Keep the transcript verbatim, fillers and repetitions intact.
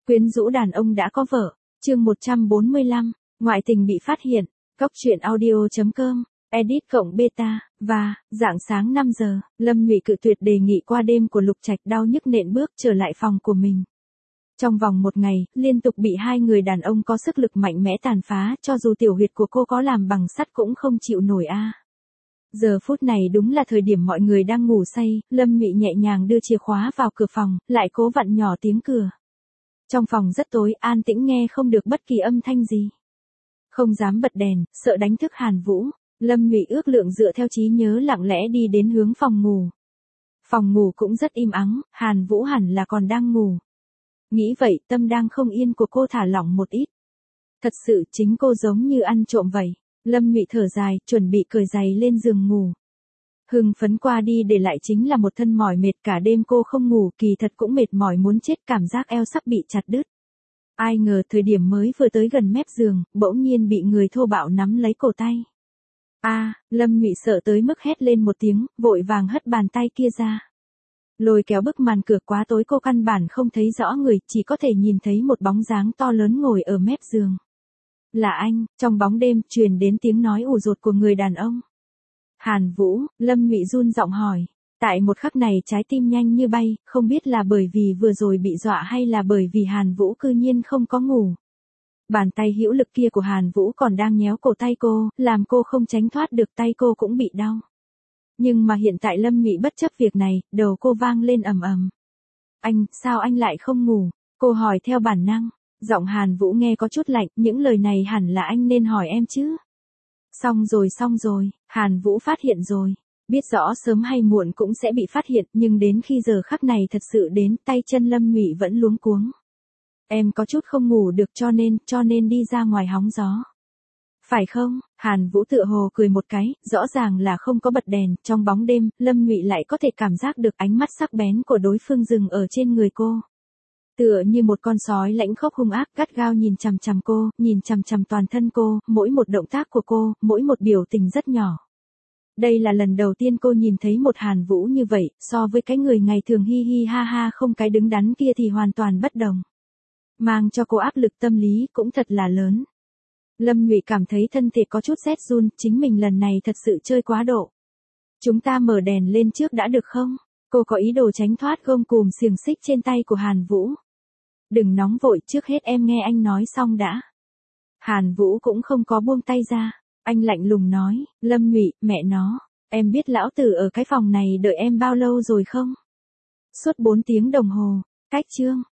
Quyến rũ đàn ông đã có vợ, chương một trăm bốn mươi lăm, ngoại tình bị phát hiện, góc truyện audio chấm com, edit cộng beta, và, rạng sáng năm giờ, Lâm Nhụy cự tuyệt đề nghị qua đêm của Lục Trạch, đau nhức nện bước trở lại phòng của mình. Trong vòng một ngày, liên tục bị hai người đàn ông có sức lực mạnh mẽ tàn phá, cho dù tiểu huyệt của cô có làm bằng sắt cũng không chịu nổi a. Giờ phút này đúng là thời điểm mọi người đang ngủ say, Lâm Nhụy nhẹ nhàng đưa chìa khóa vào cửa phòng, lại cố vặn nhỏ tiếng cửa. Trong phòng rất tối, an tĩnh nghe không được bất kỳ âm thanh gì. Không dám bật đèn, sợ đánh thức Hàn Vũ, Lâm Nhụy ước lượng dựa theo trí nhớ lặng lẽ đi đến hướng phòng ngủ. Phòng ngủ cũng rất im ắng, Hàn Vũ hẳn là còn đang ngủ. Nghĩ vậy, tâm đang không yên của cô thả lỏng một ít. Thật sự chính cô giống như ăn trộm vậy. Lâm Nhụy thở dài, chuẩn bị cởi giày lên giường ngủ. Hưng phấn qua đi để lại chính là một thân mỏi mệt, cả đêm cô không ngủ, kỳ thật cũng mệt mỏi muốn chết, cảm giác eo sắp bị chặt đứt. Ai ngờ thời điểm mới vừa tới gần mép giường, bỗng nhiên bị người thô bạo nắm lấy cổ tay. A, Lâm Nhụy sợ tới mức hét lên một tiếng, vội vàng hất bàn tay kia ra. Lôi kéo bức màn cửa quá tối, cô căn bản không thấy rõ người, chỉ có thể nhìn thấy một bóng dáng to lớn ngồi ở mép giường. Là anh, trong bóng đêm truyền đến tiếng nói ủ rột của người đàn ông. Hàn Vũ, Lâm Nhụy run giọng hỏi. Tại một khắc này trái tim nhanh như bay, không biết là bởi vì vừa rồi bị dọa hay là bởi vì Hàn Vũ cư nhiên không có ngủ. Bàn tay hữu lực kia của Hàn Vũ còn đang nhéo cổ tay cô, làm cô không tránh thoát được, tay cô cũng bị đau. Nhưng mà hiện tại Lâm Nhụy bất chấp việc này, đầu cô vang lên ầm ầm. Anh, sao anh lại không ngủ? Cô hỏi theo bản năng. Giọng Hàn Vũ nghe có chút lạnh, những lời này hẳn là anh nên hỏi em chứ. Xong rồi xong rồi, Hàn Vũ phát hiện rồi. Biết rõ sớm hay muộn cũng sẽ bị phát hiện, nhưng đến khi giờ khắc này thật sự đến, tay chân Lâm Nhụy vẫn luống cuống. Em có chút không ngủ được cho nên, cho nên đi ra ngoài hóng gió. Phải không? Hàn Vũ tựa hồ cười một cái, rõ ràng là không có bật đèn, trong bóng đêm, Lâm Nhụy lại có thể cảm giác được ánh mắt sắc bén của đối phương dừng ở trên người cô. Tựa như một con sói lãnh khốc hung ác, gắt gao nhìn chằm chằm cô, nhìn chằm chằm toàn thân cô, mỗi một động tác của cô, mỗi một biểu tình rất nhỏ. Đây là lần đầu tiên cô nhìn thấy một Hàn Vũ như vậy, so với cái người ngày thường hi hi ha ha không cái đứng đắn kia thì hoàn toàn bất đồng. Mang cho cô áp lực tâm lý cũng thật là lớn. Lâm Nhụy cảm thấy thân thể có chút rét run, chính mình lần này thật sự chơi quá độ. Chúng ta mở đèn lên trước đã được không? Cô có ý đồ tránh thoát gông cùm xiềng xích trên tay của Hàn Vũ. Đừng nóng vội, trước hết em nghe anh nói xong đã. Hàn Vũ cũng không có buông tay ra. Anh lạnh lùng nói, Lâm Nhụy, mẹ nó, em biết lão tử ở cái phòng này đợi em bao lâu rồi không? Suốt bốn tiếng đồng hồ, cách chương,